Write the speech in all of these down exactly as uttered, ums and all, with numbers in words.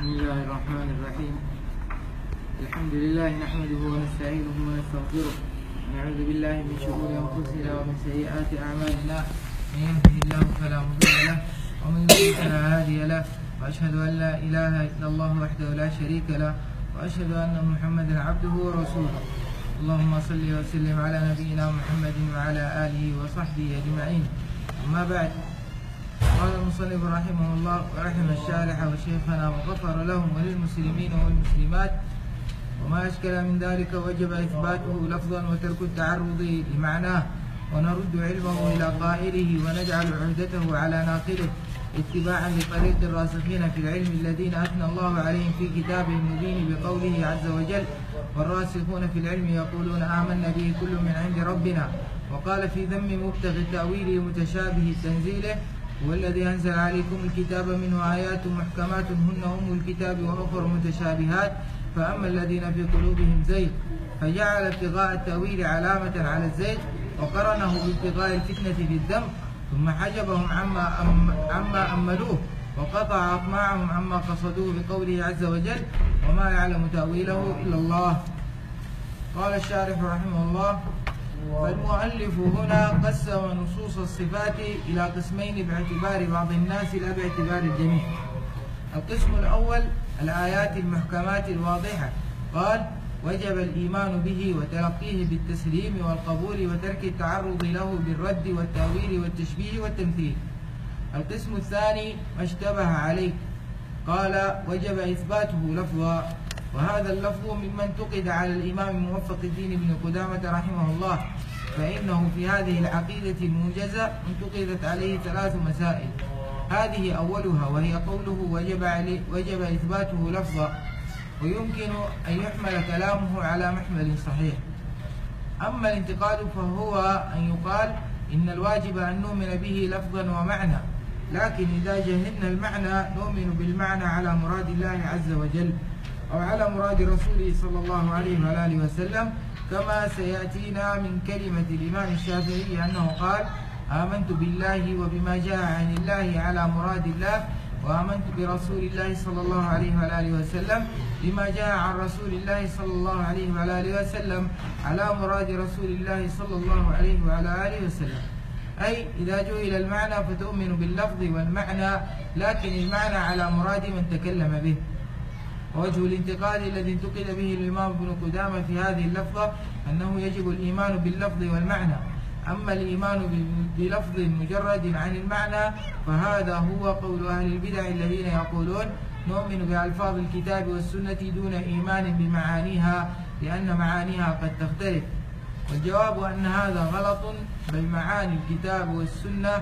بسم الله الرحمن الرحيم. الحمد لله نحمده ونستعينه ونستغفره ونعوذ بالله من شرور أنفسنا ومن سيئات أعمالنا. من يهده الله فلا مضل له ومن يضلل فلا هادي له، وأشهد أن لا إله إلا الله وحده لا شريك له، وأشهد أن محمدا عبده ورسوله. اللهم صل وسلم على نبينا محمد وعلى آله وصحبه أجمعين. أما بعد، قال المصنف رحمه الله ورحم الشارح وشيخنا وغفر لهم وللمسلمين والمسلمات: وما أشكل من ذلك وجب إثباته لفظا وترك التعرض لمعناه، ونرد علمه إلى قائله ونجعل عهدته على ناقله اتباعا لطريق الراسخين في العلم الذين أثنى الله عليهم في كتابه المبين بقوله عز وجل: والراسخون في العلم يقولون آمنا به كل من عند ربنا. وقال في ذم مبتغي تأويله متشابه تنزيله: هو الذي أنزل عليكم الكتاب منه آيات محكمات هن أم الكتاب وأخر متشابهات، فأما الذين في قلوبهم زيغ فجعل ابتغاء التأويل علامة على الزيغ، وقرنه بابتغاء الفتنة في الذم، ثم حجبهم عما أم عما أملوه، وقطع أطماعهم عما قصدوه بقوله عز وجل: وما يعلم تأويله إلا الله. قال الشارح رحمه الله: فالمؤلف هنا قسم نصوص الصفات إلى قسمين باعتبار بعض الناس لا باعتبار الجميع. القسم الأول الآيات المحكمات الواضحة، قال: وجب الإيمان به وتلقيه بالتسليم والقبول وترك التعرض له بالرد والتأويل والتشبيه والتمثيل. القسم الثاني ما اشتبه عليه، قال: وجب إثباته لفظا، وهذا اللفظ مما انتقد على الإمام موفق الدين بن قدامة رحمه الله، فإنه في هذه العقيدة الموجزة انتقدت عليه ثلاث مسائل. هذه أولها، وهي قوله وجب, عليه وجب إثباته لفظا، ويمكن أن يحمل كلامه على محمل صحيح. أما الانتقاد فهو أن يقال إن الواجب أن نؤمن به لفظا ومعنى، لكن إذا جهلنا المعنى نؤمن بالمعنى على مراد الله عز وجل أو على مراد رسوله صلى الله عليه وآله وسلم، كما سيأتينا من كلمة الإمام الشافعي أنه قال: آمنت بالله وبما جاء عن الله على مراد الله، وآمنت برسول الله صلى الله عليه وآله وسلم بما جاء عن رسول الله صلى الله عليه وآله وسلم على مراد رسول الله صلى الله عليه وآله وسلم. أي إذا جهل المعنى فتؤمن باللفظ والمعنى، لكن المعنى على مراد من تكلم به. ووجه الانتقاد الذي انتقد به الإمام ابن قدامة في هذه اللفظة أنه يجب الإيمان باللفظ والمعنى. أما الإيمان بلفظ مجرد عن المعنى فهذا هو قول أهل البدع الذين يقولون نؤمن بألفاظ الكتاب والسنة دون إيمان بمعانيها لأن معانيها قد تختلف. والجواب أن هذا غلط، بل معاني الكتاب والسنة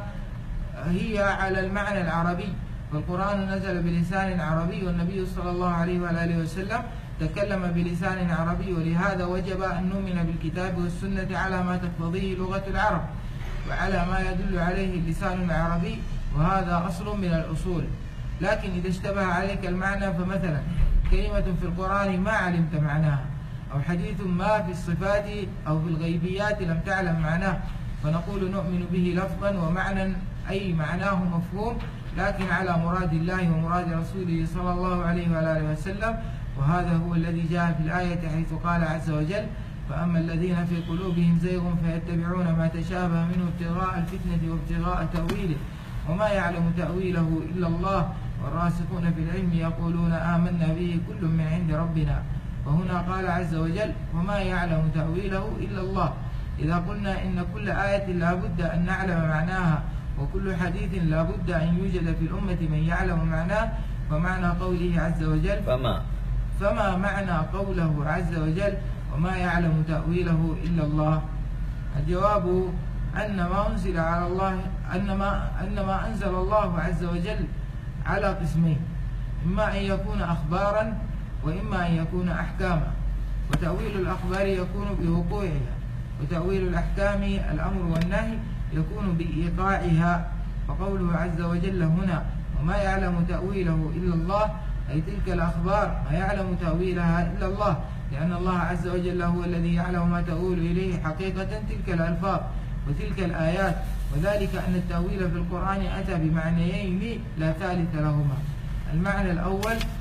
هي على المعنى العربي، والقرآن نزل بلسان عربي، والنبي صلى الله عليه وآله وسلم تكلم بلسان عربي، ولهذا وجب أن نؤمن بالكتاب والسنة على ما تقتضيه لغة العرب وعلى ما يدل عليه اللسان العربي، وهذا أصل من الأصول. لكن إذا اشتبه عليك المعنى، فمثلا كلمة في القرآن ما علمت معناها، أو حديث ما في الصفات أو في الغيبيات لم تعلم معناه، فنقول نؤمن به لفظا ومعنى، أي معناه مفهوم لكن على مراد الله ومراد رسوله صلى الله عليه وآله وسلم. وهذا هو الذي جاء في الآية حيث قال عز وجل: فأما الذين في قلوبهم زيغ فيتبعون ما تشابه منه ابتغاء الفتنة وابتغاء تأويله، وما يعلم تأويله إلا الله، والراسخون في العلم يقولون آمنا به كل من عند ربنا. وهنا قال عز وجل: وما يعلم تأويله إلا الله. إذا قلنا إن كل آية لا بد أن نعلم معناها، وكل حديث لا بد أن يوجد في الأمة من يعلم معناه، فمعنى قوله عز وجل فما فما معنى قوله عز وجل: وما يعلم تأويله إلا الله؟ الجواب أن ما أنزل على الله أن ما أن ما أنزل الله عز وجل على قسمين: إما أن يكون أخبارا، وإما أن يكون أحكاما. وتأويل الأخبار يكون بوقوعها، وتأويل الأحكام الأمر والنهي يكون بإيقاعها. فقوله عز وجل هنا: وما يعلم تأويله إلا الله، أي تلك الأخبار ما يعلم تأويلها إلا الله، لأن الله عز وجل هو الذي يعلم ما تؤول إليه حقيقة تلك الألفاظ وتلك الآيات. وذلك أن التأويل في القرآن أتى بمعنيين لا ثالث لهما. المعنى الأول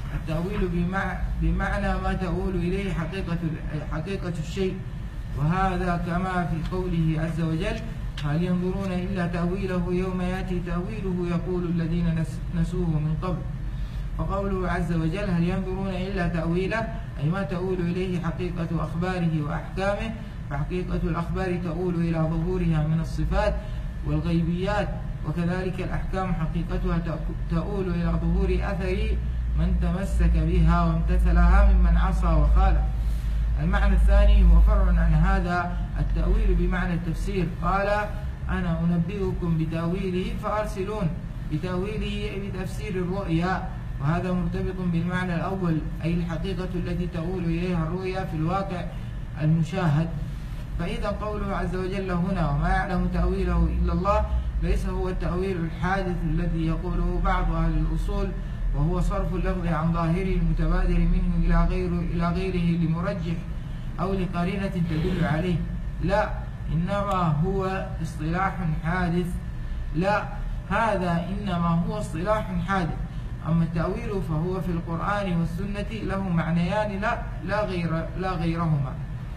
التأويل بمعنى ما تؤول إليه حقيقة حقيقة الشيء، وهذا كما في قوله عز وجل: هل ينظرون إلا تأويله يوم يأتي تأويله يقول الذين نسوه من قبل. فقوله عز وجل: هل ينظرون إلا تأويله، أي ما تؤول إليه حقيقة أخباره وأحكامه، فحقيقة الأخبار تؤول إلى ظهورها من الصفات والغيبيات، وكذلك الأحكام حقيقتها تؤول إلى ظهور أثر من تمسك بها وامتثلها ممن عصى وخالف. المعنى الثاني هو فرع عن هذا التأويل بمعنى التفسير. قال: أنا أنبئكم بتأويله فأرسلون، بتأويله أي بتفسير الرؤيا، وهذا مرتبط بالمعنى الأول، أي الحقيقة التي تؤول إليها الرؤيا في الواقع المشاهد. فإذا قوله عز وجل هنا: وما يعلم تأويله إلا الله، ليس هو التأويل الحادث الذي يقوله بعض أهل الأصول، وهو صرف اللفظ عن ظاهره المتبادر منه إلى غيره إلى غيره لمرجح أو لقرينة تدل عليه. لا، إنما هو اصطلاح حادث. لا، هذا إنما هو اصطلاح حادث. أما التأويل فهو في القرآن والسنة له معنيان لا لا غير لا غيرهما.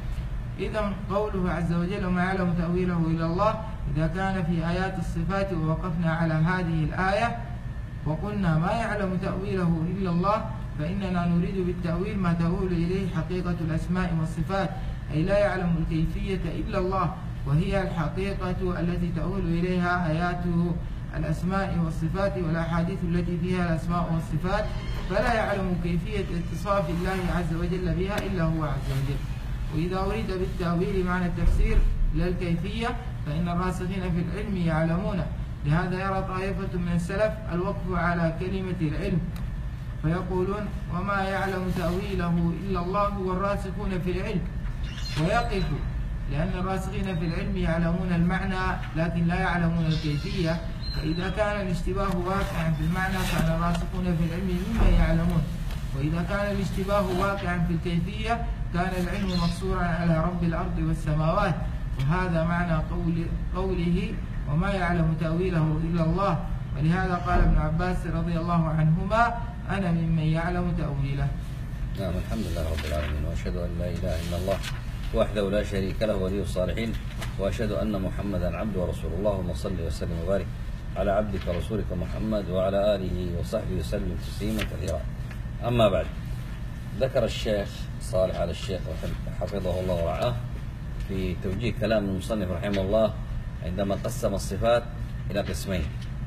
إذا قوله عز وجل: وما يعلم تأويله إلا الله، إذا كان في آيات الصفات ووقفنا على هذه الآية وقلنا ما يعلم تأويله إلا الله، فإننا نريد بالتأويل ما تؤول إليه حقيقة الأسماء والصفات، أي لا يعلم الكيفية إلا الله، وهي الحقيقة التي تؤول إليها آيات الأسماء والصفات والأحاديث التي فيها الأسماء والصفات، فلا يعلم كيفية اتصاف الله عز وجل بها إلا هو عز وجل. وإذا أريد بالتأويل معنى التفسير لا الكيفية، فإن الراسخين في العلم يعلمونه. لهذا يرى طائفة من السلف الوقف على كلمة العلم، فيقولون: وما يعلم تأويله إلا الله والراسخون في العلم، ويقف، لأن الراسخين في العلم يعلمون المعنى لكن لا يعلمون الكيفية. فإذا كان الاشتباه واقعا في المعنى كان الراسخون في العلم مما يعلمون، وإذا كان الاشتباه واقعا في الكيفية كان العلم مقصورا على رب الأرض والسماوات. وهذا معنى قول قوله: وما يعلم تأويله إلا الله. ولهذا قال ابن عباس رضي الله عنهما: أنا ممن يعلم تأويله. نعم، الحمد لله رب العالمين، وأشهد أن لا إله إلا الله وحده لا شريك له ولي الصالحين، وأشهد أن محمدا عبده ورسوله. اللهم صل وسلم وبارك على عبدك ورسولك محمد وعلى آله وصحبه وسلم تسليما كثيرا. أما بعد، ذكر الشيخ صالح على الشيخ حفظه الله ورعاه في توجيه كلام المصنف رحمه الله عندما قسم الصفات إلى قسمين.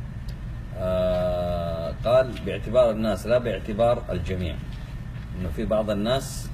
آه قال باعتبار الناس لا باعتبار الجميع، إنه في بعض الناس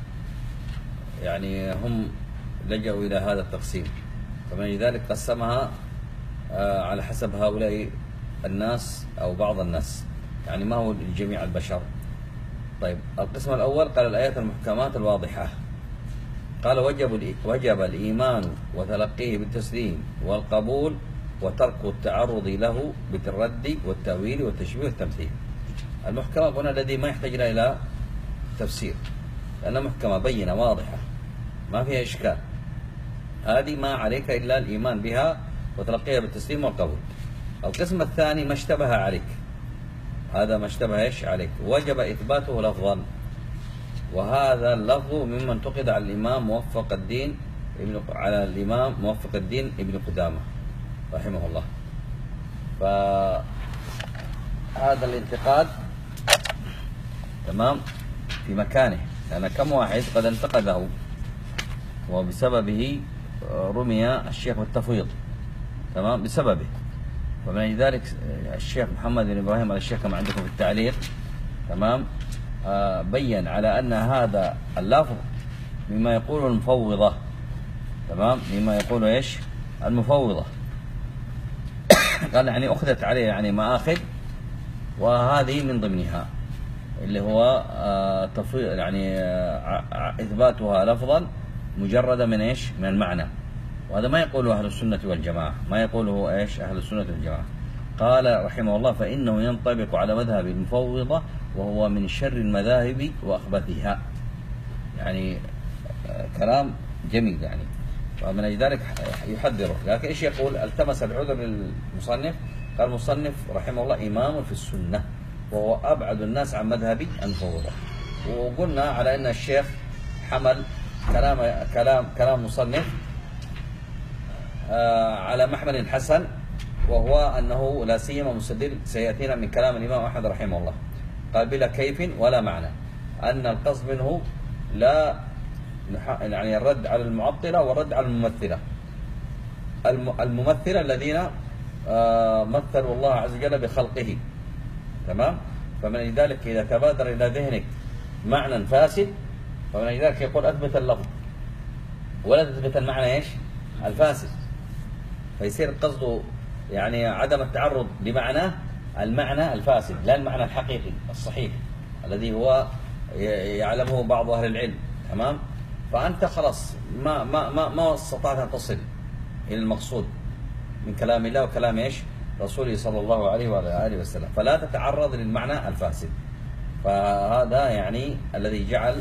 يعني هم لجأوا إلى هذا التقسيم، فمن ذلك قسمها آه على حسب هؤلاء الناس أو بعض الناس، يعني ما هو لجميع البشر. طيب، القسم الأول قال الآيات المحكمات الواضحة، قال وجب وجب الإيمان وتلقيه بالتسليم والقبول وترك التعرض له بالرد والتأويل والتشبيه والتمثيل. المحكمة هنا الذي ما يحتاج إلى تفسير، لأنها محكمة بينة واضحة ما فيها إشكال، هذه ما عليك إلا الإيمان بها وتلقيها بالتسليم والقبول. القسم الثاني ما اشتبه عليك، هذا ما اشتبه إيش عليك، وجب إثباته لفظا، وهذا اللفظ مما انتقد على الإمام موفق الدين ابن على الإمام موفق الدين ابن قدامة رحمه الله. فهذا الانتقاد تمام في مكانه، لأن كم واحد قد انتقده وبسببه رمي الشيخ بالتفويض تمام بسببه. ومن ذلك الشيخ محمد بن إبراهيم على الشيخ كما عندكم في التعليق تمام آه بين على أن هذا اللفظ مما يقول المفوضة تمام مما يقول إيش المفوضة قال يعني أخذت عليه يعني مآخذ، وهذه من ضمنها اللي هو آه تفويض يعني آه إثباتها لفظا مجردا من إيش من المعنى، وهذا ما يقوله أهل السنة والجماعة، ما يقوله إيش أهل السنة والجماعة. قال رحمه الله فإنه ينطبق على مذهب المفوضة وهو من شر المذاهب وأخبثها. يعني كلام جميل يعني، ومن أجل ذلك يحذره. لكن إيش يقول؟ التمس العذر للمصنف، قال المصنف رحمه الله إمام في السنة وهو أبعد الناس عن مذهب المفوضة. وقلنا على أن الشيخ حمل كلام كلام كلام مصنف على محمل حسن، وهو أنه لا سيما مستدل سيأتينا من كلام الإمام أحمد رحمه الله، قال بلا كيف ولا معنى، أن القصد منه لا يعني الرد على المعطلة والرد على الممثلة الممثلة الذين مثلوا الله عز وجل بخلقه. تمام؟ فمن ذلك إذا تبادر إلى ذهنك معنى فاسد فمن ذلك يقول أثبت اللفظ ولا تثبت المعنى إيش؟ الفاسد، فيصير قصده يعني عدم التعرض لمعنى المعنى الفاسد لا المعنى الحقيقي الصحيح الذي هو يعلمه بعض أهل العلم. تمام؟ فأنت خلاص ما ما ما ما استطعت أن تصل إلى المقصود من كلام الله وكلام إيش؟ رسوله صلى الله عليه وعلى آله وسلم، فلا تتعرض للمعنى الفاسد. فهذا يعني الذي جعل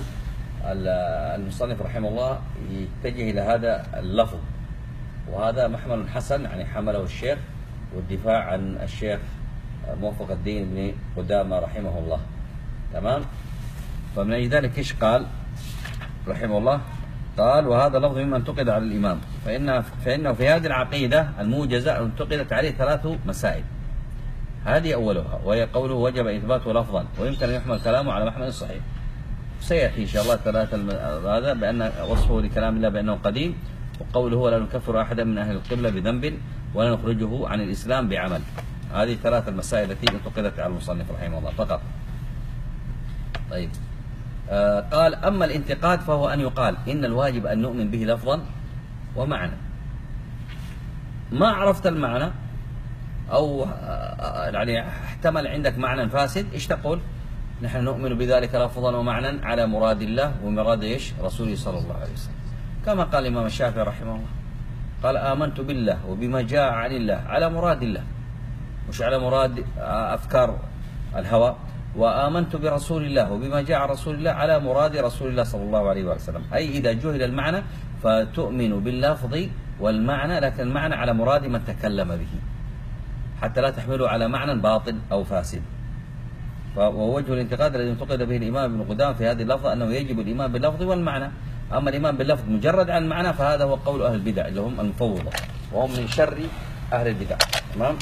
المصنف رحمه الله يتجه إلى هذا اللفظ، وهذا محمل حسن يعني حمله الشيخ والدفاع عن الشيخ موفق الدين بن قدامة رحمه الله. تمام؟ فمن أجل ذلك إيش قال رحمه الله؟ قال وهذا لفظ مما انتقد على الإمام، فإن فإنه في هذه العقيدة الموجزة انتقدت عليه ثلاث مسائل. هذه أولها وهي قوله وجب إثباته لفظا ويمكن أن يحمل كلامه على محمل صحيح. سيأتي إن شاء الله ثلاثة هذا بأن وصفه لكلام الله بأنه قديم، وقوله ولا نكفر أحدا من أهل القبلة بذنب ولا نخرجه عن الإسلام بعمل. هذه ثلاث المسائل التي انتقدت على المصنف رحمه الله فقط. طيب آه قال أما الانتقاد فهو أن يقال إن الواجب أن نؤمن به لفظا ومعنى. ما عرفت المعنى أو يعني احتمل عندك معنى فاسد، إيش تقول؟ نحن نؤمن بذلك لفظا ومعنى على مراد الله ومراد إيش؟ رسوله صلى الله عليه وسلم، كما قال الإمام الشافعي رحمه الله، قال آمنت بالله وبما جاء عن الله على مراد الله، مش على مراد أفكار الهوى، وآمنت برسول الله وبما جاء عن رسول الله على مراد رسول الله صلى الله عليه وسلم. أي إذا جهل المعنى فتؤمن باللفظ والمعنى، لكن المعنى على مراد من تكلم به حتى لا تحمله على معنى باطل أو فاسد. ووجه الانتقاد الذي انتقد به الإمام ابن قدامة في هذه اللفظة أنه يجب الإيمان باللفظ والمعنى، أما الإيمان باللفظ مجرد عن المعنى فهذا هو قول أهل البدع اللي هم المفوضة، وهم من شر أهل البدع. تمام؟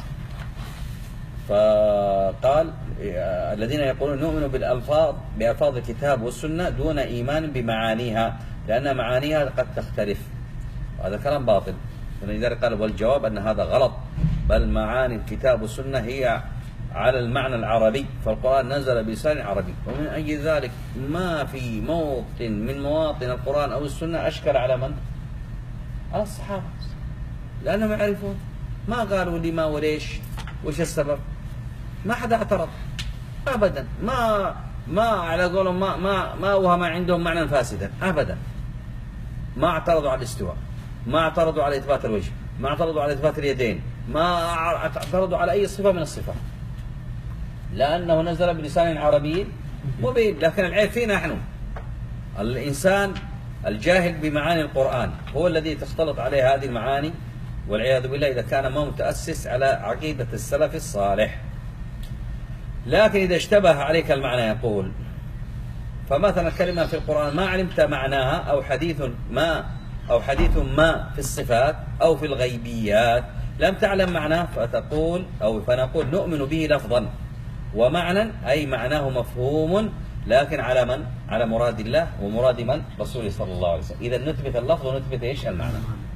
فقال الذين يقولون نؤمن بالألفاظ بألفاظ الكتاب والسنة دون إيمان بمعانيها لأن معانيها قد تختلف، هذا كلام باطل. ولذلك قال والجواب أن هذا غلط، بل معاني الكتاب والسنة هي على المعنى العربي، فالقرآن نزل بلسان عربي، ومن أجل ذلك ما في موطن من مواطن القرآن أو السنة أشكل على من؟ على الصحابة، لأنهم يعرفون، ما قالوا لما وليش وش السبب، ما حدا اعترض أبدا، ما ما على قولهم ما ما ما وهم عندهم معنى فاسدا أبدا، ما اعترضوا على الاستواء، ما اعترضوا على إثبات الوجه، ما اعترضوا على إثبات اليدين، ما اعترضوا على أي صفة من الصفات، لأنه نزل بلسان عربي مبين. لكن العيب فينا نحن، الإنسان الجاهل بمعاني القرآن هو الذي تختلط عليه هذه المعاني، والعياذ بالله إذا كان ما متأسس على عقيدة السلف الصالح. لكن إذا اشتبه عليك المعنى يقول، فمثلا كلمة في القرآن ما علمت معناها، أو حديث ما أو حديث ما في الصفات أو في الغيبيات لم تعلم معناه، فتقول أو فنقول نؤمن به لفظا ومعنى، أي معناه مفهوم لكن على من؟ على مراد الله ومراد من؟ رسوله صلى الله عليه وسلم. إذا نثبت اللفظ ونثبت إيش المعنى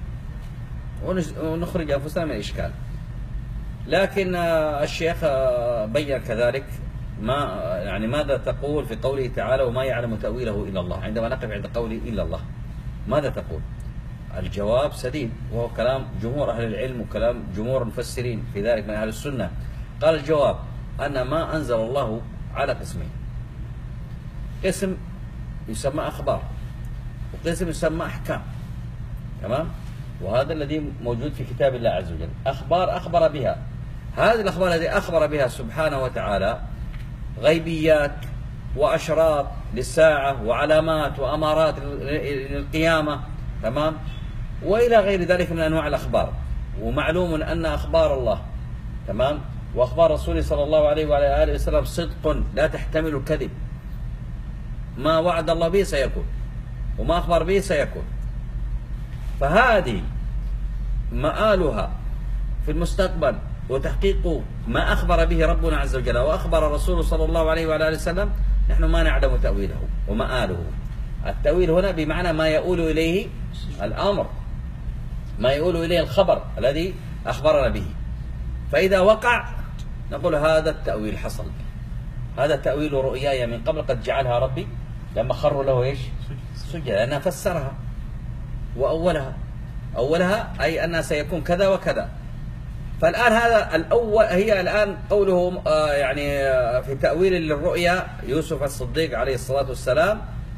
ونخرج أنفسنا من الإشكال. لكن الشيخ بين كذلك ما يعني ماذا تقول في قوله تعالى وما يعلم تأويله إلا الله، عندما نقف عند قوله إلا الله ماذا تقول؟ الجواب سديد، وهو كلام جمهور أهل العلم وكلام جمهور المفسرين في ذلك من أهل السنة. قال الجواب أن ما أنزل الله على قسمين، قسم يسمى أخبار وقسم يسمى أحكام. تمام؟ وهذا الذي موجود في كتاب الله عز وجل، أخبار أخبر بها، هذه الأخبار التي أخبر بها سبحانه وتعالى غيبيات وأشراط للساعة وعلامات وأمارات للقيامة. تمام؟ وإلى غير ذلك من أنواع الأخبار. ومعلوم أن أخبار الله تمام وأخبار رسوله صلى الله عليه وعلى آله وسلم صدق لا تحتمل الكذب. ما وعد الله به سيكون، وما أخبر به سيكون. فهذه مآلها في المستقبل وتحقيق ما أخبر به ربنا عز وجل وأخبر رسوله صلى الله عليه وعلى آله وسلم، نحن ما نعلم تأويله ومآله. التأويل هنا بمعنى ما يؤول إليه الأمر، ما يؤول إليه الخبر الذي أخبرنا به. فإذا وقع نقول هذا التأويل حصل، هذا تأويل رؤياي من قبل قد جعلها ربي لما خروا له إيش؟ سجد، لأنها فسرها وأولها. أولها أي أنها سيكون كذا وكذا. فالآن هذا الأول، هي الآن قوله آه يعني آه في تأويل للرؤيا يوسف الصديق عليه الصلاة والسلام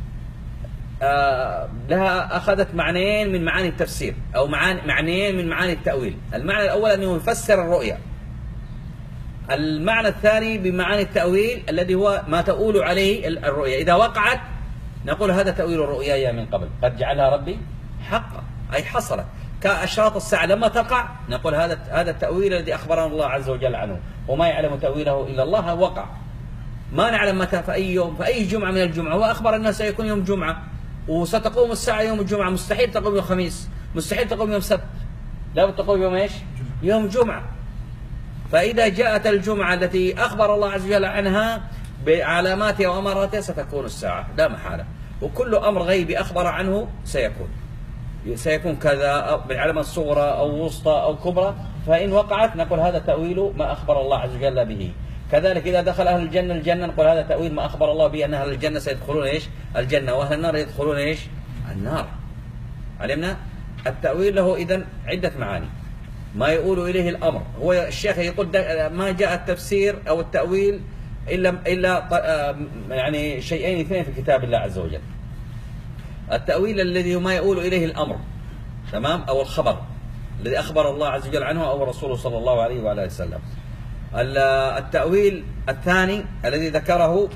آه لها أخذت معنيين من معاني التفسير، أو معاني معنيين من معاني التأويل. المعنى الأول أنه يفسر الرؤيا، المعنى الثاني بمعاني التأويل الذي هو ما تؤول عليه الرؤيا. إذا وقعت نقول هذا تأويل الرؤيا من قبل قد جعلها ربي حقا، أي حصلت كأشراط الساعة لما تقع نقول هذا هذا التأويل الذي أخبرنا الله عز وجل عنه، وما يعلم تأويله إلا الله. وقع، ما نعلم متى، في أي يوم، في أي جمعة من الجمعة. هو أخبر أنه سيكون يوم جمعة، وستقوم الساعة يوم الجمعة، مستحيل تقوم يوم الخميس، مستحيل تقوم يوم سبت، لا بد تقوم يوم إيش؟ يوم جمعة. فإذا جاءت الجمعة التي أخبر الله عز وجل عنها بعلاماتها وأماراتها ستكون الساعة لا محالة. وكل أمر غيبي أخبر عنه سيكون، سيكون كذا بالعلامة الصغرى أو وسطى أو كبرى. فإن وقعت نقول هذا تأويل ما أخبر الله عز وجل به. كذلك إذا دخل أهل الجنة الجنة نقول هذا تأويل ما أخبر الله به أن أهل الجنة سيدخلون إيش؟ الجنة، وأهل النار يدخلون إيش؟ النار. علمنا التأويل له إذن عدة معاني، ما يؤول إليه الأمر. هو الشيخ يقول ما جاء التفسير أو التأويل إلا إلا يعني شيئين اثنين في كتاب الله عز وجل. التأويل الذي ما يؤول إليه الأمر، تمام، أو الخبر الذي أخبر الله عز وجل عنه أو رسوله صلى الله عليه وعلى آله وسلم. التأويل الثاني الذي ذكره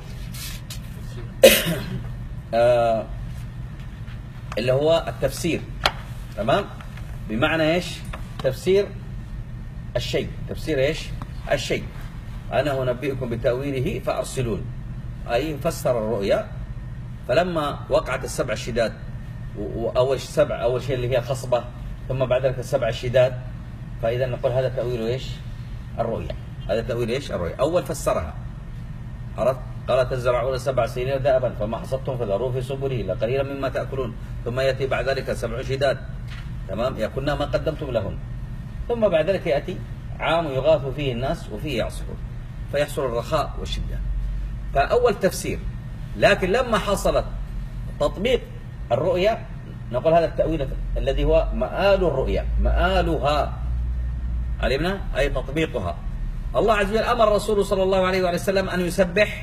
آه اللي هو التفسير، تمام، بمعنى إيش؟ تفسير الشيء، تفسير إيش؟ الشيء. أنا أنبئكم بتأويله فأرسلون، أي فسر الرؤيا. فلما وقعت السبع الشداد، وأول سبع أول شيء اللي هي خصبة، ثم بعد ذلك السبع الشداد، فإذا نقول هذا تأويل إيش؟ الرؤيا. هذا تأويل إيش؟ الرؤيا. أول فسرها، عرفت؟ قال تزرعون سبع سنين دأبا فما حصدتم فذروه في سبله لقليلا مما تأكلون، ثم يأتي بعد ذلك سبع شداد، تمام، يأكلن ما قدمتم لهن، ثم بعد ذلك يأتي عام يغاث فيه الناس وفيه يعصرون، فيحصل الرخاء والشدة. فأول تفسير. لكن لما حصلت تطبيق الرؤيا نقول هذا التأويل الذي هو مآل الرؤيا، مآلها، علمنا، أي تطبيقها. الله عز وجل أمر رسوله صلى الله عليه وسلم أن يسبح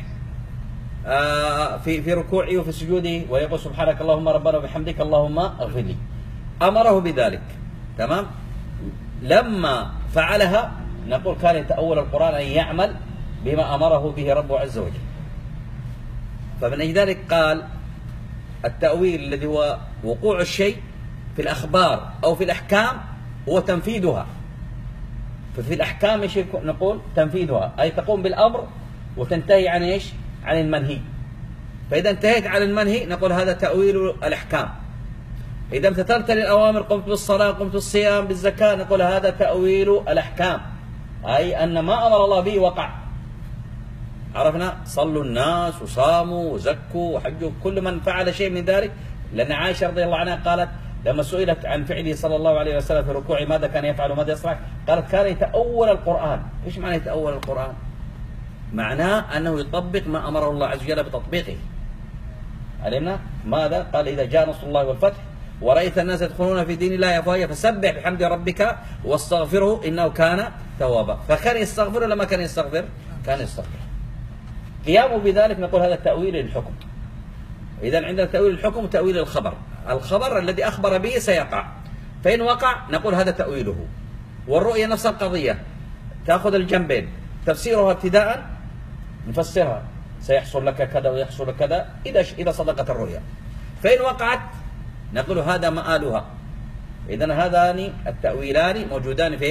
في في ركوعه وفي سجوده ويقول سبحانك اللهم ربنا وبحمدك اللهم اغفر لي، أمره بذلك، تمام. لما فعلها نقول كان يتأول القرآن أن يعمل بما أمره به ربه عز وجل. فمن أجل ذلك قال التأويل الذي هو وقوع الشيء في الأخبار أو في الأحكام هو تنفيذها. ففي الأحكام ايش نقول؟ تنفيذها، أي تقوم بالأمر وتنتهي عن ايش؟ عن المنهي. فإذا انتهيت عن المنهي نقول هذا تأويل الأحكام. إذا امتثلت للأوامر، قمت بالصلاة، قمت بالصيام، بالزكاة، نقول هذا تأويل الأحكام، أي أن ما أمر الله به وقع. عرفنا؟ صلوا الناس وصاموا وزكوا وحجوا، كل من فعل شيء من ذلك. لأن عائشة رضي الله عنها قالت لما سئلت عن فعله صلى الله عليه وسلم في ركوعه ماذا كان يفعل وماذا يصنع، قالت كان يتأول القرآن. إيش معنى يتأول القرآن؟ معناه أنه يطبق ما أمره الله عز وجل بتطبيقه. علمنا؟ ماذا؟ قال إذا جاء نصر الله والفتح ورأيت الناس يدخلون في دين الله أفواجا فسبح بحمد ربك واستغفره إنه كان توابا. فكان يستغفر ولا ما كان يستغفر؟ كان يستغفر. قيامه بذلك نقول هذا تأويل للحكم. إذا عندنا تأويل الحكم وتأويل الخبر. الخبر الذي أخبر به سيقع، فإن وقع نقول هذا تأويله. والرؤية نفس القضية، تأخذ الجنبين، تفسيرها ابتداء نفسرها سيحصل لك كذا ويحصل لك كذا إذا إذا صدقت الرؤيا. فإن وقعت نقول هذا مآلها. إذن هذان التأويلان موجودان فين؟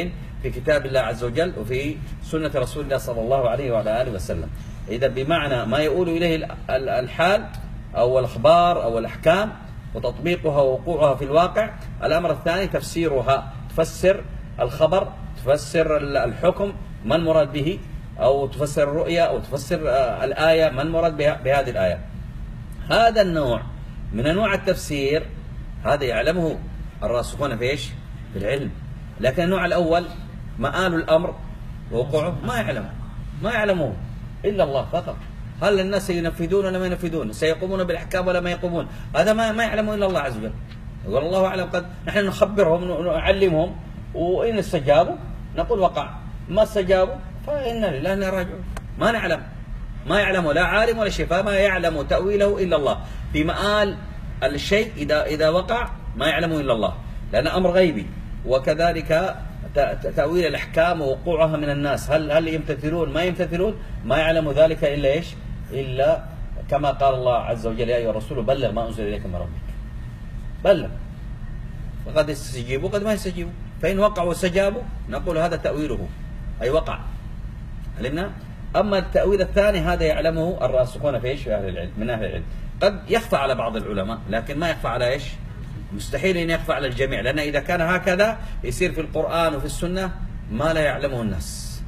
في كتاب الله عز وجل وفي سنة رسول الله صلى الله عليه وعلى آله وسلم. إذا بمعنى ما يؤول إليه الحال أو الأخبار أو الأحكام وتطبيقها ووقوعها في الواقع. الأمر الثاني تفسيرها، تفسر الخبر، تفسر الحكم ما المراد به، أو تفسر الرؤية، أو تفسر الآية ما المراد بهذه الآية. هذا النوع من أنواع التفسير هذا يعلمه الراسخون في إيش؟ في العلم. لكن النوع الأول مآل الأمر ووقوعه ما يعلمه، ما يعلمه إلا الله فقط. هل الناس سينفذون ولا ما ينفذون؟ سيقومون بالأحكام ولا ما يقومون؟ هذا ما ما يعلمه إلا الله عز وجل. يقول الله أعلم. قد نحن نخبرهم ونعلمهم، وإن استجابوا نقول وقع، ما استجابوا فإنا لله وإنا راجعون. ما نعلم، ما يعلم لا عالم ولا شيء، فما يعلم تأويله إلا الله. في مآل الشيء إذا إذا وقع ما يعلمه إلا الله، لأن أمر غيبي. وكذلك تأويل الأحكام ووقوعها من الناس، هل هل يمتثلون ما يمتثلون، ما يعلم ذلك إلا إيش؟ إلا كما قال الله عز وجل: يا أيها الرسول بلغ ما أنزل إليك من ربك. بلغ. وقد يستجيبوا قد ما يستجيبوا، فإن وقعوا واستجابوا نقول هذا تأويله، أي وقع، علمنا. أما التأويل الثاني هذا يعلمه الراسخون في إيش؟ في أهل العلم، من أهل العلم. قد يخفى على بعض العلماء، لكن ما يخفى على إيش؟ مستحيل أن يخفى على الجميع، لأن إذا كان هكذا يصير في القرآن وفي السنة ما لا يعلمه الناس،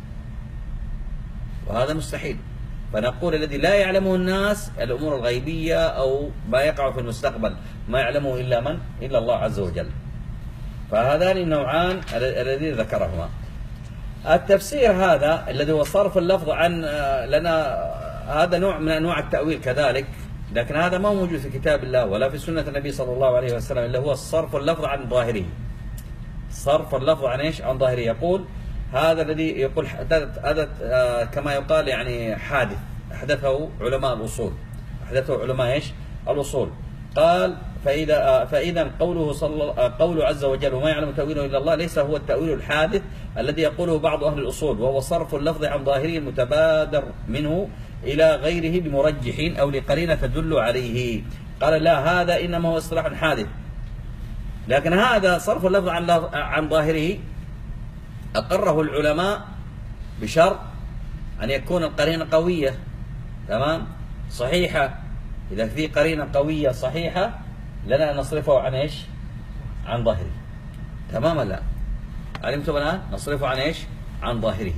وهذا مستحيل. فنقول الذي لا يعلمه الناس الأمور الغيبية أو ما يقع في المستقبل ما يعلمه إلا من؟ إلا الله عز وجل. فهذان النوعان الذين ذكرهما. التفسير هذا الذي هو صرف اللفظ عن لنا، هذا نوع من أنواع التأويل كذلك، لكن هذا ما موجود في كتاب الله ولا في سنة النبي صلى الله عليه وسلم، اللي هو صرف اللفظ عن ظاهره. صرف اللفظ عن إيش؟ عن ظاهره. يقول هذا الذي يقول هذا كما يقال يعني حادث أحدثه علماء الأصول، أحدثه علماء إيش؟ الأصول. قال فإذا فإذا قوله صلى قوله عز وجل: وما يعلم تأويله إلا الله، ليس هو التأويل الحادث الذي يقوله بعض أهل الأصول، وهو صرف اللفظ عن ظاهره المتبادر منه إلى غيره بمرجحين أو لقرينة تدل عليه. قال: لا، هذا إنما هو اصطلاح حادث. لكن هذا صرف اللفظ عن عن ظاهره أقره العلماء بشرط أن يكون القرينة قوية، تمام، صحيحة. إذا في قرينة قوية صحيحة لنا أن نصرفه عن إيش؟ عن ظاهره. تماما. لا، علمتم الآن؟ نصرفه عن إيش؟ عن ظاهره.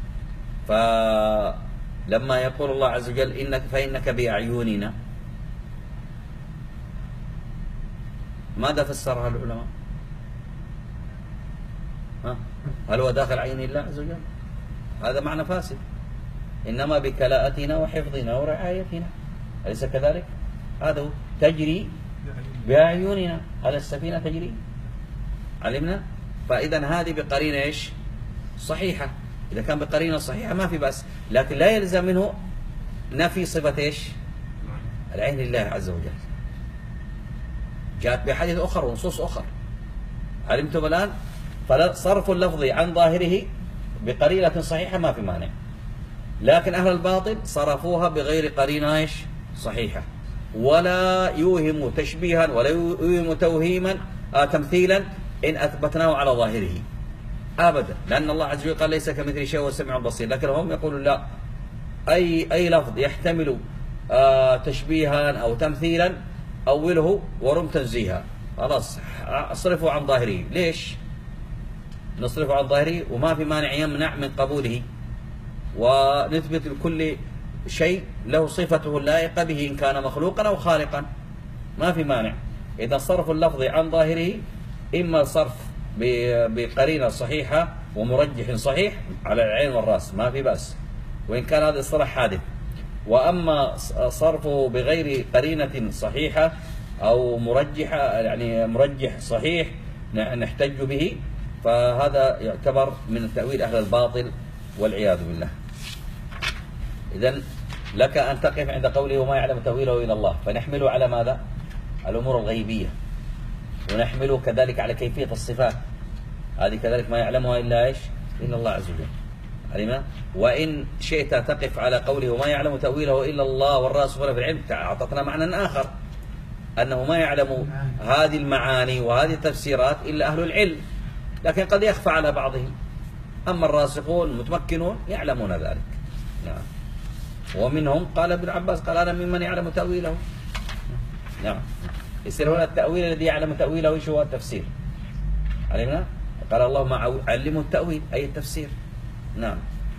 فلما يقول الله عز وجل: إنك فإنك بأعيننا، ماذا فسرها العلماء؟ ها؟ هل هو داخل عين الله عز وجل؟ هذا معنى فاسد. إنما بكلاءتنا وحفظنا ورعايتنا، أليس كذلك؟ هذا تجري بأعيننا، هذا السفينة تجري، علمنا. فإذا هذه بقرينة إيش؟ صحيحة. إذا كان بقرينة صحيحة ما في بأس، لكن لا يلزم منه نفي صفة إيش؟ العين لله عز وجل. جاءت بحديث أخر ونصوص أخر، علمتم الآن؟ فصرف اللفظ عن ظاهره بقرينة صحيحة ما في مانع. لكن أهل الباطل صرفوها بغير قرينة إيش؟ صحيحة، ولا يوهم تشبيها ولا يوهم توهيما آه تمثيلا إن أثبتناه على ظاهره أبدا، لأن الله عز وجل قال: ليس كمثله شيء وهو السميع البصير. لكن هم يقولون لا، أي أي لفظ يحتمل آه تشبيها أو تمثيلا أوله ورم تنزيها، خلاص اصرفه عن ظاهره. ليش نصرفه عن ظاهره وما في مانع يمنع من قبوله، ونثبت لكل شيء له صفته اللائقة به إن كان مخلوقا أو خالقا، ما في مانع. إذا صرف اللفظ عن ظاهره إما صرف بقرينة صحيحة ومرجح صحيح على العين والرأس ما في بأس، وإن كان هذا الصلاح حادث. وأما صرفه بغير قرينة صحيحة أو مرجحة، يعني مرجح صحيح نحتج به، فهذا يعتبر من تأويل أهل الباطل والعياذ بالله. إذن لك أن تقف عند قوله: وما يعلم تأويله إلا الله، فنحمله على ماذا؟ الأمور الغيبية، ونحمله كذلك على كيفية الصفات، هذه كذلك ما يعلمها إلا إيش؟ إلا الله عز وجل، علم. وإن شئت تقف على قوله: وما يعلم تأويله إلا الله والراسخون في العلم، أعطتنا معنى آخر، أنه ما يعلم هذه المعاني وهذه التفسيرات إلا أهل العلم، لكن قد يخفى على بعضهم، أما الراسخون المتمكنون يعلمون ذلك. نعم. ومنهم قال ابن عباس قال أنا ممن يعلم تأويله. نعم. يصير هنا التأويل الذي يعلم تأويله ايش هو؟ التفسير. علمنا؟ قال اللهم علموا التأويل أي التفسير. نعم.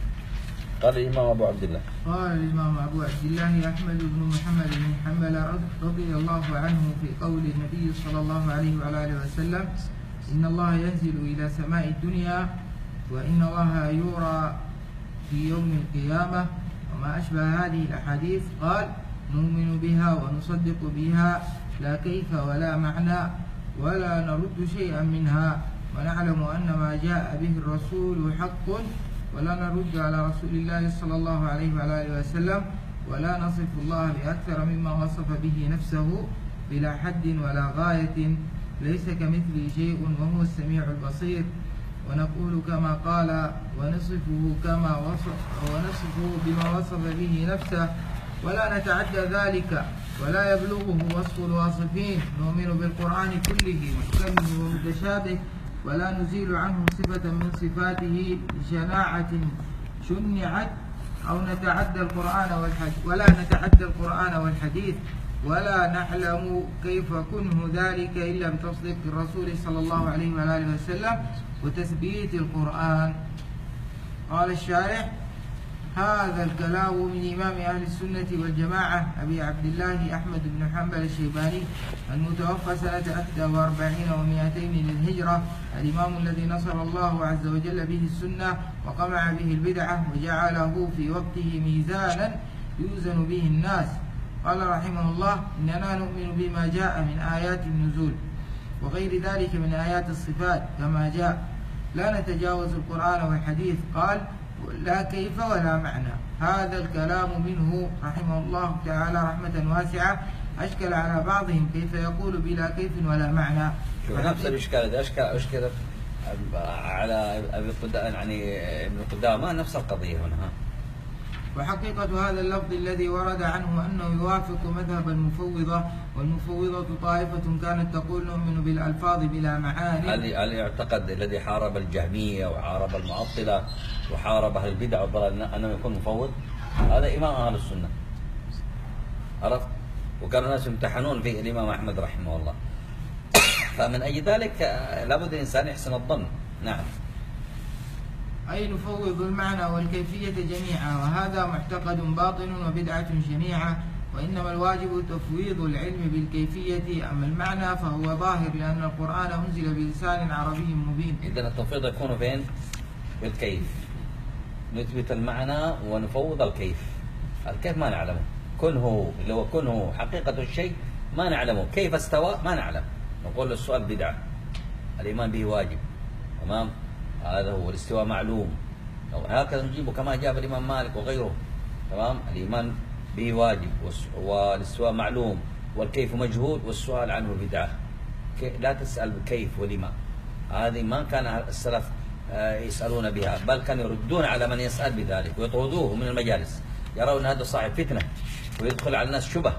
قال الإمام أبو عبد الله. قال الإمام أبو عبد الله أحمد بن محمد بن حنبل رضي الله عنه في قول النبي صلى الله عليه وعلى آله وسلم إن الله ينزل إلى سماء الدنيا وإن الله يرى في يوم القيامة وما أشبه هذه الأحاديث. قال نؤمن بها ونصدق بها لا كيف ولا معنى ولا نرد شيئا منها ونعلم أن ما جاء به الرسول حق ولا نرد على رسول الله صلى الله عليه وعلى آله وسلم ولا نصف الله بأكثر مما وصف به نفسه بلا حد ولا غاية ليس كمثله شيء وهو السميع البصير. ونقول كما قال ونصفه كما وصف ونصفه بما وصف به نفسه ولا نتعدى ذلك ولا يبلغه وصف الواصفين. نؤمن بالقرآن كله محكمه ومتشابه ولا نزيل عنه صفة من صفاته بشناعة شنعت أو نتعدى القرآن والحديث ولا نتعدى القرآن والحديث ولا نعلم كيف كنه ذلك إلا بتصديق الرسول صلى الله عليه وآله وسلم وتثبيت القرآن. قال الشارح هذا الكلام من إمام أهل السنة والجماعة أبي عبد الله أحمد بن حنبل الشيباني المتوفى سنة إحدى وأربعين ومئتين للهجرة، الإمام الذي نصر الله عز وجل به السنة وقمع به البدعة وجعله في وقته ميزانا يوزن به الناس. قال رحمه الله إننا نؤمن بما جاء من آيات النزول وغير ذلك من آيات الصفات كما جاء لا نتجاوز القرآن والحديث. قال لا كيف ولا معنى. هذا الكلام منه رحمه الله تعالى رحمة واسعة أشكل على بعضهم كيف يقول بلا كيف ولا معنى. نفس الإشكال ده أشكل أشكل على أبي قدامة يعني ابن قدامة نفس القضية هنا. وحقيقة هذا اللفظ الذي ورد عنه أنه يوافق مذهب المفوضة، والمفوضة طائفة كانت تقول نؤمن بالألفاظ بلا معاني. الاعتقد الذي حارب الجهمية وحارب المعطلة وحارب أهل البدع والضلال أنه يكون مفوض، هذا إمام أهل السنة. عرفت؟ وكانوا الناس يمتحنون فيه الإمام أحمد رحمه الله. فمن أجل ذلك لابد الإنسان يحسن الظن. نعم. أي نفوض المعنى والكيفية جميعا، وهذا معتقد باطل وبدعة شنيعة، وإنما الواجب تفويض العلم بالكيفية، أما المعنى فهو ظاهر لأن القرآن أنزل بلسان عربي مبين. إذن التفويض يكون فين؟ بالكيف. نثبت المعنى ونفوض الكيف. الكيف ما نعلمه، كنه اللي هو كنه حقيقة الشيء ما نعلمه، كيف استوى ما نعلم. نقول السؤال بدعة، الإيمان به واجب. تمام؟ هذا هو الاستواء معلوم، هكذا نجيبه كما جاب الإمام مالك وغيره. تمام؟ الإيمان به واجب والاستواء معلوم والكيف مجهول والسؤال عنه بدعة. لا تسأل كيف ولما، هذه ما كان السلف يسألون بها، بل كانوا يردون على من يسأل بذلك ويطردوه من المجالس، يرون هذا صاحب فتنة ويدخل على الناس شبه.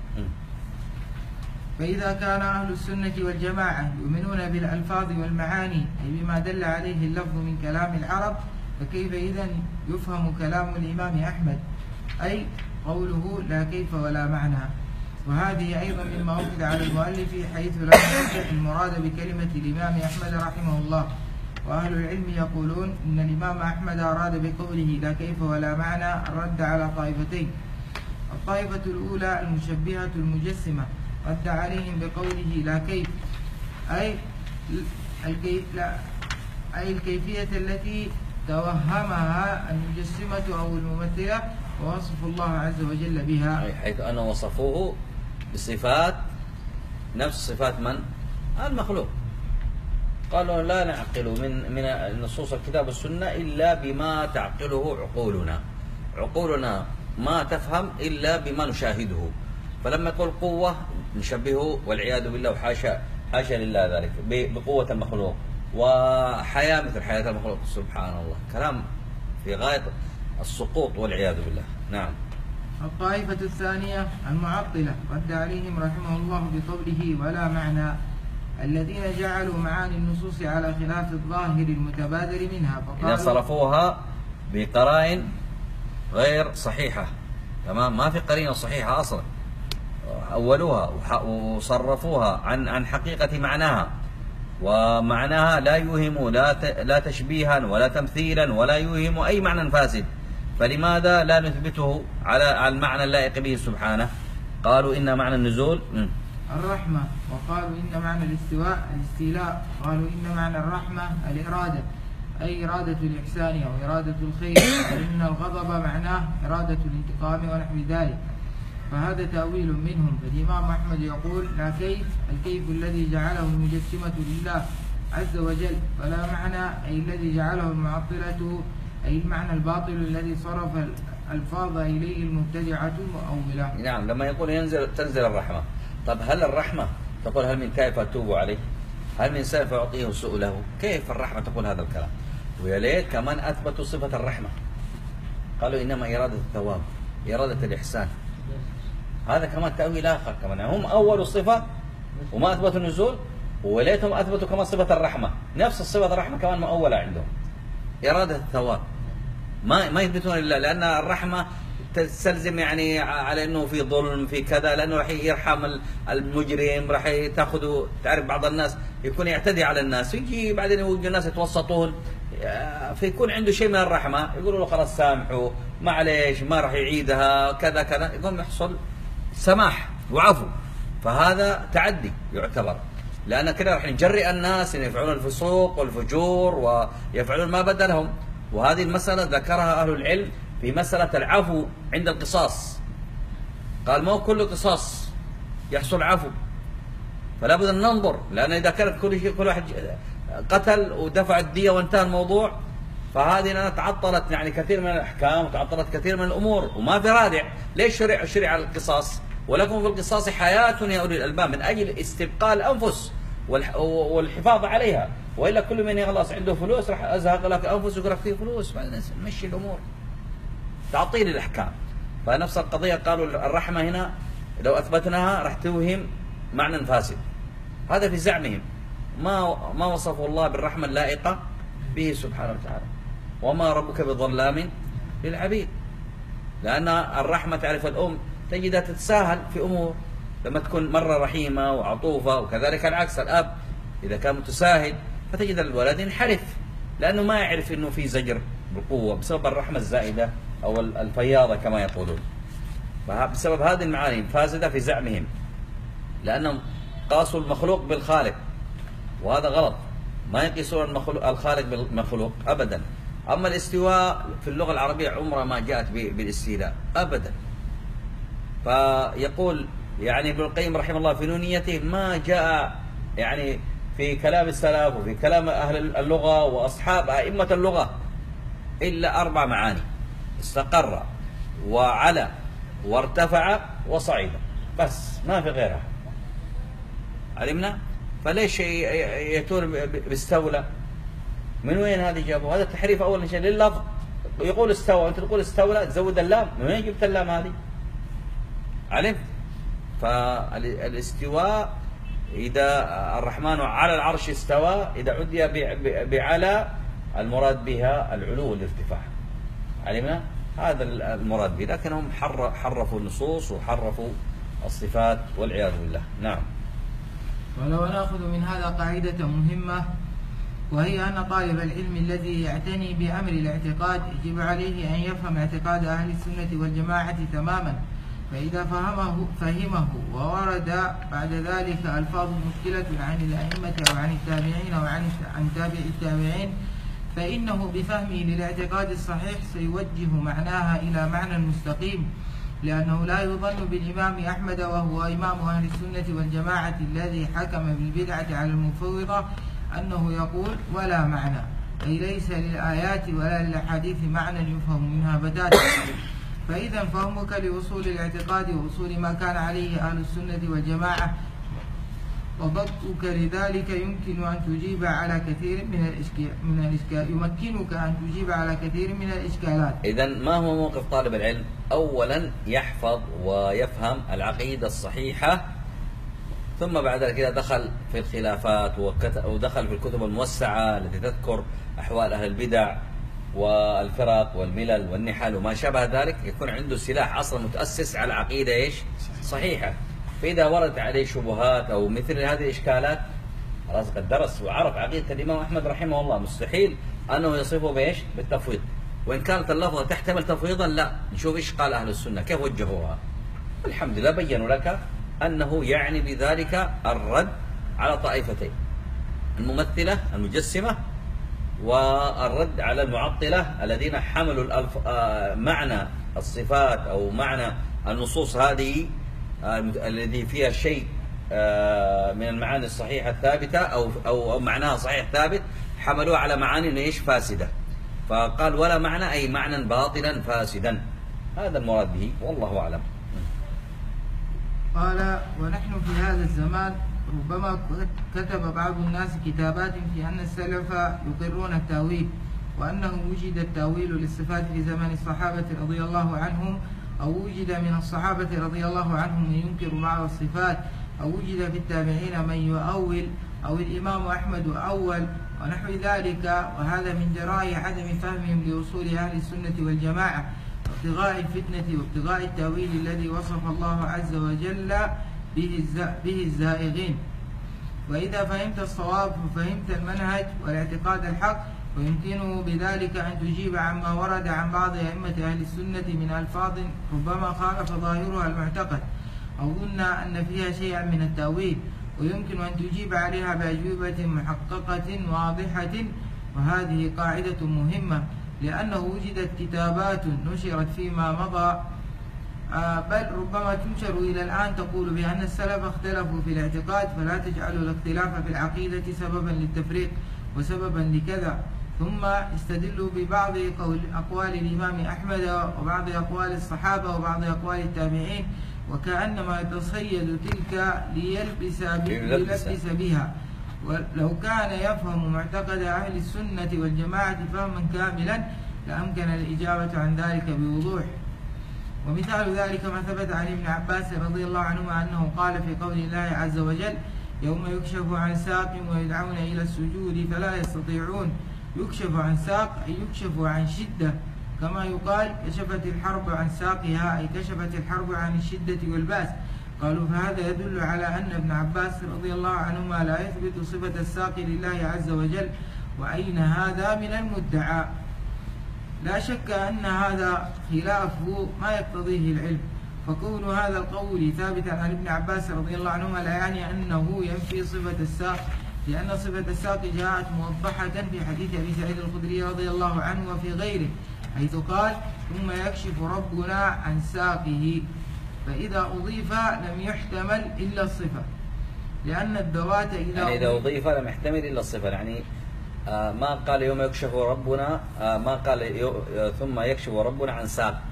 فإذا كان أهل السنة والجماعة يؤمنون بالألفاظ والمعاني أي بما دل عليه اللفظ من كلام العرب، فكيف إذن يفهم كلام الإمام أحمد أي قوله لا كيف ولا معنى؟ وهذه أيضا مما أفد على المؤلف حيث لا يصح المراد بكلمة الإمام أحمد رحمه الله. وأهل العلم يقولون إن الإمام أحمد أراد بقوله لا كيف ولا معنى الرد على طائفتين. الطائفة الأولى المشبهة المجسمة رد عليهم بقوله لا كيف أي الكيف لا أي الكيفية التي توهمها المجسمة أو الممثلة ووصف الله عز وجل بها، حيث أنه وصفوه بصفات نفس صفات من؟ المخلوق. قالوا لا نعقل من من نصوص الكتاب والسنة إلا بما تعقله عقولنا، عقولنا ما تفهم إلا بما نشاهده. فلما يقول قوة نشبهه والعياذ بالله وحاشا حاشا لله ذلك بقوة المخلوق، وحياة مثل حياة المخلوق. سبحان الله، كلام في غاية السقوط والعياذ بالله. نعم. الطائفة الثانية المعطلة رد عليهم رحمه الله بقوله ولا معنى الذين جعلوا معاني النصوص على خلاف الظاهر المتبادر منها، إذا صرفوها بقرائن غير صحيحة، تمام، ما في قرينة صحيحة أصلا، أولوها وصرفوها عن عن حقيقة معناها، ومعناها لا يوهم لا لا تشبيها ولا تمثيلا ولا يوهم أي معنى فاسد، فلماذا لا نثبته على المعنى اللائق به سبحانه؟ قالوا إن معنى النزول الرحمة، وقالوا إن معنى الاستواء الاستيلاء، قالوا إن معنى الرحمة الإرادة أي إرادة الإحسان أو إرادة الخير، وإن الغضب معناه إرادة الانتقام ونحو ذلك، فهذا تأويل منهم. فالإمام أحمد يقول لا كيف، الكيف الذي جعله المجسمة لله عز وجل، فلا معنى أي الذي جعله المعطلة أي المعنى الباطل الذي صرف الألفاظ إليه المبتدعة المؤولة. نعم، لما يقول ينزل تنزل الرحمة، طب هل الرحمة تقول هل من تائب فتوب عليه؟ هل من سائل فيعطيه سؤله؟ كيف الرحمة تقول هذا الكلام؟ ويا ليت كمان أثبتوا صفة الرحمة، قالوا إنما إرادة الثواب، إرادة الإحسان، هذا كمان تأويل آخر كمان، هم أول الصفة وما أثبتوا النزول، وليتهم أثبتوا كمان صفة الرحمة، نفس الصفة الرحمة كمان مؤولة عندهم، إرادة الثواب، ما ما يثبتون إلا لأن الرحمة تستلزم يعني على انه في ظلم في كذا، لانه راح يرحم المجرم، راح تاخذ تعرف بعض الناس يكون يعتدي على الناس، يجي بعدين يوجد الناس يتوسطون، فيكون عنده شيء من الرحمه، يقولوا له خلاص سامحوا معليش ما راح يعيدها كذا كذا، يقوم يحصل سماح وعفو، فهذا تعدي يعتبر، لان كذا راح نجرئ الناس ان يفعلون الفسوق والفجور ويفعلون ما بدا لهم. وهذه المساله ذكرها اهل العلم في مسألة العفو عند القصاص، قال ما هو كل قصاص يحصل عفو، فلا بد أن ننظر، لأن إذا كانت كل شيء كل واحد قتل ودفع الدية وانتهى الموضوع، فهذه لأنها تعطلت يعني كثير من الأحكام وتعطلت كثير من الأمور وما في رادع. ليش شرع شرع القصاص؟ ولكم في القصاص حياة يا أولي الألباب، من أجل استبقاء الأنفس والحفاظ عليها، وإلا كل من يخلص عنده فلوس راح أزهق لك أنفس ويقول لك فيه فلوس، بعدين نمشي الأمور، تعطيل الأحكام. فنفس القضية قالوا الرحمة هنا لو أثبتناها راح توهم معنى فاسد، هذا في زعمهم، ما ما وصفه الله بالرحمة اللائقة به سبحانه وتعالى، وما ربك بظلام للعبيد، لأن الرحمة تعرف الأم تجدها تتساهل في أمور لما تكون مرة رحيمة وعطوفة، وكذلك العكس الأب إذا كان متساهل فتجد الولد ينحرف، لأنه ما يعرف أنه في زجر بالقوة بسبب الرحمة الزائدة أو الفياضة كما يقولون. بسبب هذه المعاني الفاسدة في زعمهم، لأنهم قاسوا المخلوق بالخالق، وهذا غلط، ما يقيسون المخلوق الخالق بالمخلوق أبدا. أما الاستواء في اللغة العربية عمرها ما جاءت بالاستيلاء أبدا. فيقول يعني ابن القيم رحمه الله في نونيته ما جاء يعني في كلام السلف وفي كلام أهل اللغة وأصحاب أئمة اللغة إلا أربع معاني: استقر وعلى وارتفع وصعد، بس ما في غيرها، علمنا. فليش يتون باستولى؟ من وين هذه جابوا؟ هذا تحريف أول شيء لللفظ، يقول استوى أنت تقول استولى تزود اللام، من وين جبت اللام هذه؟ علمت؟ فالاستواء إذا الرحمن على العرش استوى، إذا عدي بعلى المراد بها العلو والارتفاع، علمنا؟ هذا المراد به، لكنهم حرفوا النصوص وحرفوا الصفات والعياذ بالله. نعم. ولو نأخذ من هذا قاعدة مهمة، وهي أن طالب العلم الذي يعتني بأمر الاعتقاد يجب عليه أن يفهم اعتقاد أهل السنة والجماعة تماما، فإذا فهمه فهمه وورد بعد ذلك ألفاظ مشكلة عن الأئمة أو عن التابعين أو عن عن تابع التابعين، فإنه بفهمه للاعتقاد الصحيح سيوجه معناها إلى معنى مستقيم، لأنه لا يظن بالإمام أحمد وهو إمام أهل السنة والجماعة الذي حكم بالبدعة على المفوضة أنه يقول ولا معنى، أي ليس للآيات ولا للأحاديث معنى يفهم منها بتاتا. فإذا فهمك لأصول الاعتقاد وأصول ما كان عليه أهل السنة والجماعة وضبطك لذلك يمكن أن تجيب على كثير من الإشكال من الإشكال يمكنك أن تجيب على كثير من الإشكالات. إذا ما هو موقف طالب العلم؟ أولا يحفظ ويفهم العقيدة الصحيحة ثم بعد ذلك إذا دخل في الخلافات ودخل في الكتب الموسعة التي تذكر أحوال أهل البدع والفرق والملل والنحل وما شابه ذلك، يكون عنده سلاح أصلا متأسس على عقيدة إيش؟ صحيحة. فإذا وردت عليه شبهات أو مثل هذه الإشكالات خلاص قد درس وعرف عقيدة الإمام أحمد رحمه الله، مستحيل أنه يصفه بإيش؟ بالتفويض. وإن كانت اللفظة تحتمل تفويضا لا، نشوف إيش قال أهل السنة كيف وجهوها. الحمد لله بينوا لك أنه يعني بذلك الرد على طائفتين، الممثلة المجسمة والرد على المعطلة الذين حملوا الألف... آه معنى الصفات أو معنى النصوص هذه آه الذي فيها شيء آه من المعاني الصحيحة الثابتة أو, أو, أو معناها صحيح ثابت، حملوها على معاني إيش؟ فاسدة. فقال ولا معنى أي معنى باطلا فاسدا، هذا المراد به والله أعلم. قال ونحن في هذا الزمان ربما كتب بعض الناس كتابات في أن السلف يقرون التأويل، وأنه وجد التأويل للصفات في زمن الصحابة رضي الله عنهم، أو وجد من الصحابة رضي الله عنهم من ينكر بعض الصفات، أو وجد في التابعين من يؤول، أو الإمام أحمد أول ونحو ذلك. وهذا من جراء عدم فهمهم لأصول أهل السنة والجماعة وابتغاء الفتنة وابتغاء التأويل الذي وصف الله عز وجل به الزائغين. وإذا فهمت الصواب ففهمت المنهج والاعتقاد الحق، ويمكنه بذلك أن تجيب عما ورد عن بعض أئمة أهل السنة من ألفاظ ربما خالف ظاهرها المعتقد أو ظن أن فيها شيئا من التأويل، ويمكن أن تجيب عليها بأجوبة محققة واضحة. وهذه قاعدة مهمة، لأنه وجدت كتابات نشرت فيما مضى بل ربما تنشر إلى الآن تقول بأن السلف اختلفوا في الاعتقاد، فلا تجعلوا الاختلاف في العقيدة سببا للتفريق وسببا لكذا، ثم استدلوا ببعض أقوال الإمام أحمد وبعض أقوال الصحابة وبعض أقوال التابعين، وكأنما يتصيد تلك ليلبس, ليلبس بها. ولو كان يفهم معتقد أهل السنة والجماعة فهما كاملا لأمكن الإجابة عن ذلك بوضوح. ومثال ذلك ما ثبت عن ابن عباس رضي الله عنهما أنه قال في قول الله عز وجل يوم يكشف عن ساق ويدعون إلى السجود فلا يستطيعون. يكشف عن ساق أي يكشف عن شدة، كما يقال كشفت الحرب عن ساقها أي كشفت الحرب عن الشدة والباس. قالوا فهذا يدل على أن ابن عباس رضي الله عنهما لا يثبت صفة الساق لله عز وجل، وأين هذا من المدعى؟ لا شك أن هذا خلاف ما يقتضيه العلم، فكون هذا القول ثابتا عن ابن عباس رضي الله عنهما لا يعني أنه ينفي صفة الساق، لأن صفة الساق جاءت موضحة في حديث أبي سعيد الخدري رضي الله عنه وفي غيره، حيث قال ثم يكشف ربنا عن ساقه، فإذا أضيف لم يحتمل إلا الصفة، لأن الذوات إذا يعني إذا أضيف لم يحتمل إلا الصفة. يعني آه ما قال يوم يكشف ربنا آه ما قال آه ثم يكشف ربنا عن ساق،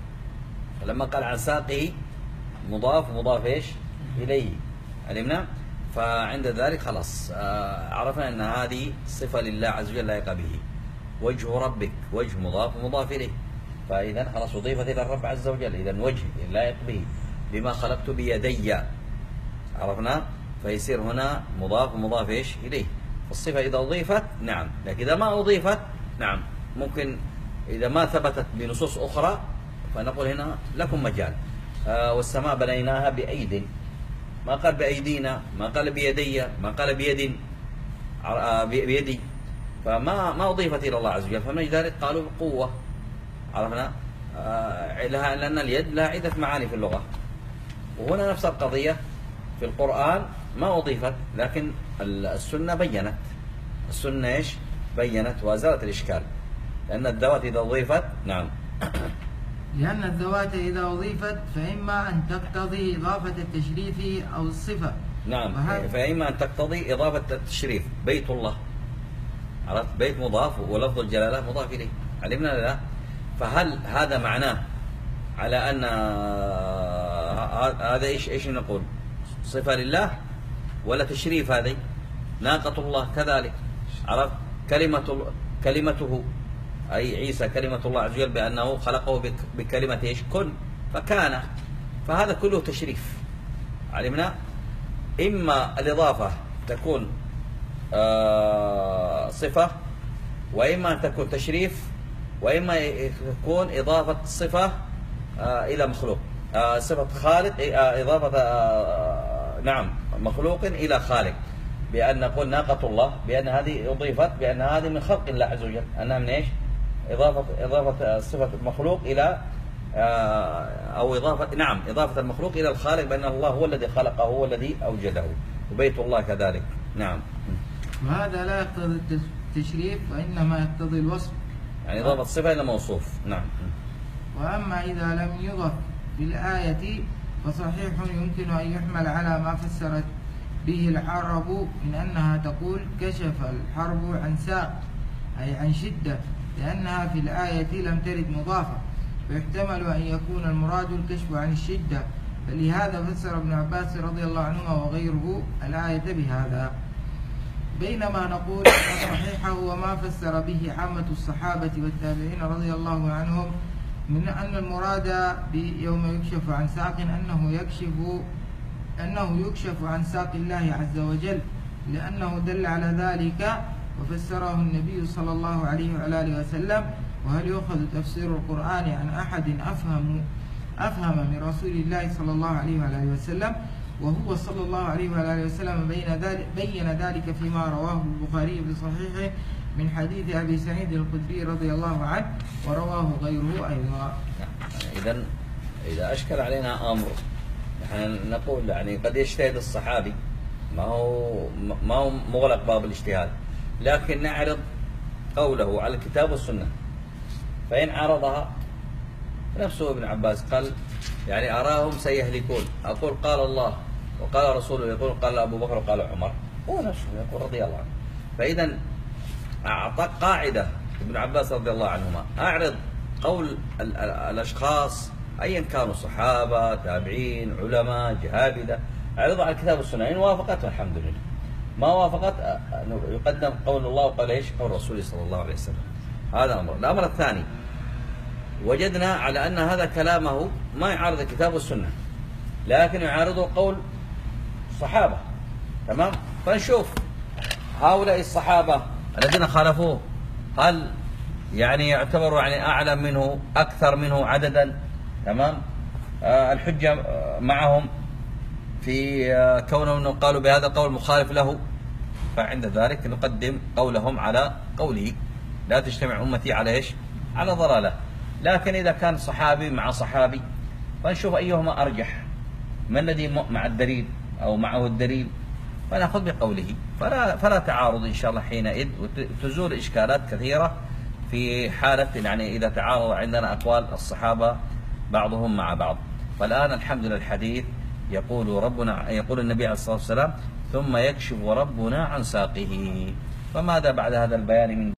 لما قال عن ساقه مضاف مضاف إيش إليه علمنا، فعند ذلك خلاص آه عرفنا أن هذه صفة لله عز وجل لائقة به. وجه ربك وجه مضاف مضاف إليه، فإذا خلاص أضيفت إلى الرب عز وجل، إذا وجه لائق به. بما خلقت بيدي عرفنا، فيصير هنا مضاف مضاف إيش إليه. الصفة إذا أضيفت نعم، لكن إذا ما أضيفت نعم ممكن إذا ما ثبتت بنصوص أخرى فنقول هنا لكم مجال. آه والسماء بنيناها بأيد، ما قال بأيدينا، ما قال بيدي، ما قال بيد آه بيدي، فما ما أضيفت إلى الله عز وجل، فمن ذلك قالوا بقوة عرفنا آه لها، لأن اليد لها عدة معاني في اللغة. وهنا نفس القضية في القرآن ما أضيفت، لكن السنة بينت، السنة إيش بينت وأزالت الإشكال، لأن الذوات إذا أضيفت نعم لأن الذوات إذا أضيفت فإما أن تقتضي إضافة التشريف أو الصفة. نعم فإما أن تقتضي إضافة التشريف. بيت الله عرفت، بيت مضاف ولفظ الجلالة مضاف إليه، علمنا لا؟ فهل هذا معناه على أن هذا إيش إيش نقول صفة لله ولا تشريف؟ هذه ناقة الله كذلك عرفت، كلمة كلمته أي عيسى كلمة الله عز وجل بأنه خلقه بكلمة إيش كن فكان، فهذا كله تشريف علمنا. إما الإضافة تكون آه صفة، وإما أن تكون تشريف، وإما تكون إضافة صفة آه إلى مخلوق، آه صفة خالق، آه إضافة آه نعم مخلوق إلى خالق، بأن نقول ناقة الله بأن هذه أضيفت بأن هذه من خلق الله عز وجل، أنها من إيش؟ إضافة إضافة صفة المخلوق إلى أو إضافة نعم إضافة المخلوق إلى الخالق، بأن الله هو الذي خلقه هو الذي أوجده، وبيت الله كذلك. نعم. وهذا لا يقتضي التشريف وإنما يقتضي الوصف، يعني إضافة الصفة إلى موصوف. نعم. وأما إذا لم يضف بالآية فصحيح يمكن أن يحمل على ما فسرت به العرب من أنها تقول كشف الحرب عن ساق، أي عن شدة، لأنها في الآية لم ترد مضافة، فيحتمل أن يكون المراد الكشف عن الشدة، فلهذا فسر ابن عباس رضي الله عنهما وغيره الآية بهذا. بينما نقول الصحيح هو ما فسر به عامة الصحابة والتابعين رضي الله عنهم من أن المراد بيوم يكشف عن ساق أنه يكشف أنه يكشف عن ساق الله عز وجل، لأنه دل على ذلك وفسره النبي صلى الله عليه وآله وسلم. وهل يؤخذ تفسير القرآن عن أحد أفهم أفهم من رسول الله صلى الله عليه وآله وسلم؟ وهو صلى الله عليه وآله وسلم بين ذلك بين ذلك فيما رواه البخاري بصحيحه من حديث أبي سعيد الخدري رضي الله عنه، ورواه غيره أيضا. إذا إذا أشكل علينا أمر نحن نقول يعني قد يجتهد الصحابي، ما هو ما هو مغلق باب الاجتهاد، لكن نعرض قوله على الكتاب والسنة، فإن عرضها نفسه ابن عباس قال يعني أراهم سيهلكون، أقول قال الله وقال رسوله، يقول قال أبو بكر وقال عمر، هو نفسه يقول رضي الله عنه. فإذا أعطى قاعدة ابن عباس رضي الله عنهما، أعرض قول ال ال الأشخاص أيا كانوا صحابة تابعين علماء جهابذة، أعرضها على الكتاب والسنة، إن وافقت الحمد لله، ما وافقت يقدم قول الله وقال إيش قول رسوله صلى الله عليه وسلم. هذا أمر. الأمر الثاني، وجدنا على أن هذا كلامه ما يعارض الكتاب والسنة، لكن يعارضه قول الصحابة، تمام؟ فنشوف هؤلاء الصحابة الذين خالفوه هل يعني يعتبروا يعني أعلم منه أكثر منه عددا، تمام؟ آه الحجة معهم في آه كونهم قالوا بهذا القول مخالف له، فعند ذلك نقدم قولهم على قوله، لا تجتمع أمتي على إيش؟ على ضلالة. لكن إذا كان صحابي مع صحابي فنشوف أيهما أرجح، من الذي مع الدليل أو معه الدليل، فنأخذ بقوله، فلا, فلا تعارض إن شاء الله حينئذ، وتزول إشكالات كثيرة في حالة يعني إذا تعارض عندنا أقوال الصحابة بعضهم مع بعض. فالآن الحمد لله الحديث يقول ربنا يقول النبي عليه الصلاة والسلام ثم يكشف ربنا عن ساقه، فماذا بعد هذا البيان من